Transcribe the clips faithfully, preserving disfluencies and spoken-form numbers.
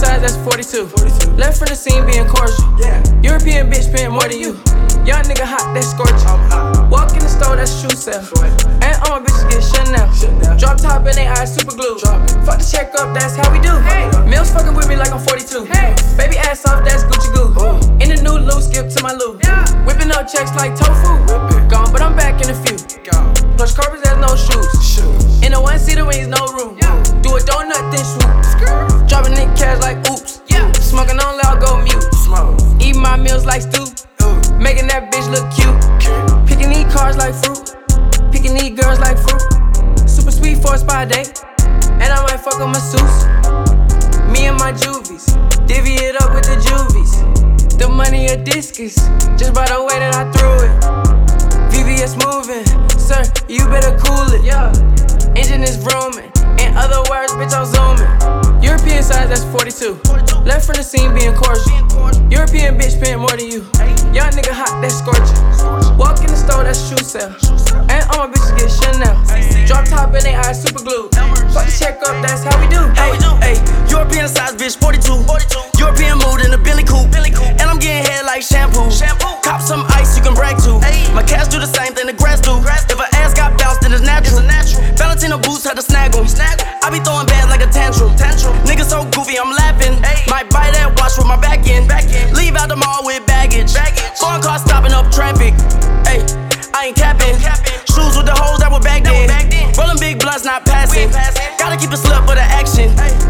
size, that's forty-two. Left from the scene being cordial. European bitch paying more than you. Young nigga hot, that's scorching. Walk in the store, that's shoe sale. And all my bitches get Chanel. Drop top and they eyes super glue. Fuck the check up, that's how we do. Mills fucking with me like I'm forty-two. Baby ass off, that's Gucci Goo. In the new loot, skip to my loot. Whipping up checks like tofu. Gone, but I'm back in a few. Plush carpets, there's no shoes. In the one seater wings, no room. Do a donut, then swoop. Dropping in cash like oops. Smoking on loud, go mute. Eating my meals like stew. Making that bitch look cute. Picking these cars like fruit. Picking these girls like fruit. Super sweet for a spa day. And I might fuck a masseuse. Me and my juvies. Divvy it up with the juvies. The money a discus. Just by the way that I threw it. V V S moving. Sir, you better cool it. Yeah. Engine is vrooming. In other words, bitch, I'm zooming. European size, that's forty-two. Left from the scene being cordial. European bitch paying more than you. Young nigga hot, that's scorching. Walk in the store, that's shoe sale. And all my bitches get Chanel. Drop top and they eyes super glue. Fuck the check up, that's how we do. Hey, hey, European size bitch, forty-two. European mood in a Billy Coupe. And I'm getting head like shampoo. Cop some ice you can brag to. My cats do the same thing the grass do. If her ass got bounced, then it's natural. Valentino boots had to snag em. I be throwing bands like a tantrum. Niggas so goofy, I'm laughing. Might buy that watch with my back end. Leave out the mall with baggage. Foreign car stopping up traffic. Hey, I ain't capping. Shoes with the holes that were back then. Rolling big blunts, not passing. Gotta keep it slut for the action.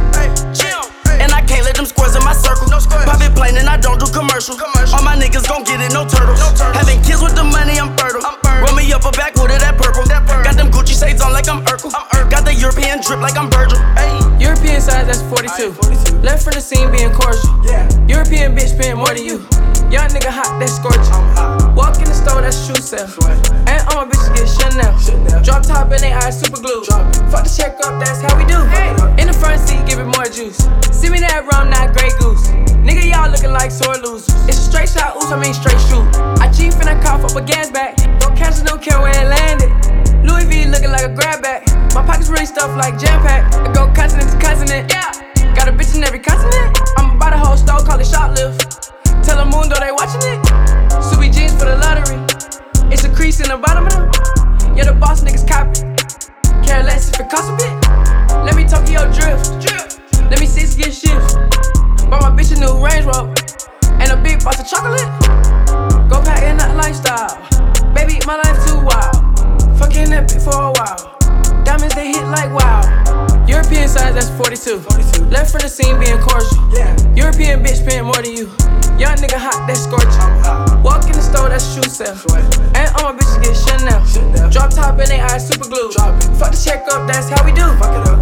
And I can't let them squares in my circle. Pop it plain and I don't do commercial. All my niggas gon' get it, no turtles. Having kids with the money, I'm fertile. Roll me up a backwood of that purple. Got them Gucci shades on like I'm Urkel. Got the European drip like I'm Virgil. European size, that's forty-two. Left from the scene being cordial. European bitch paying more than you. Young nigga hot, that's scorching. Walk in the store, that's shoe sale. And all my bitches get Chanel. Drop top and they eyes super glue. Fuck the check up, that's how we do. In the front seat, give it more juice. Send me that rum, not Grey Goose. Nigga, y'all looking like sore losers. It's a straight shot, oops, I mean straight shoot. I cheat finna cough up a gas back. Go catch it, don't care where it landed. Louis V looking like a grab bag. My pockets really stuffed like jam pack. I go continent to continent. Yeah. Got a bitch in every continent. I'm about a whole store, call it shoplift. Tell the moon, though they watching it. Subi jeans for the lottery. It's a crease in the bottom of them. Yeah, the boss niggas copy. Care less if it costs a bit. Let me Tokyo drift. Let me six get shift. Bought my bitch a new Range Rover and a big box of chocolate. Go pack in that lifestyle. Baby, my life too wild. Fucking that bitch for a while. Diamonds, they hit like wow. European size, that's forty-two. Left from the scene being cordial. European bitch paying more than you. Young nigga hot, that's scorching. Walk in the store, that's shoe sale. And all my bitches get Chanel. Drop top and they eyes super glue. Fuck the check up, that's how we do.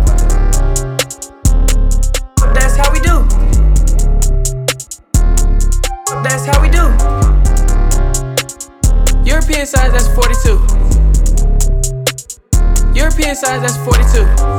That's how we do. That's how we do. European size, that's forty-two. European size, that's forty-two.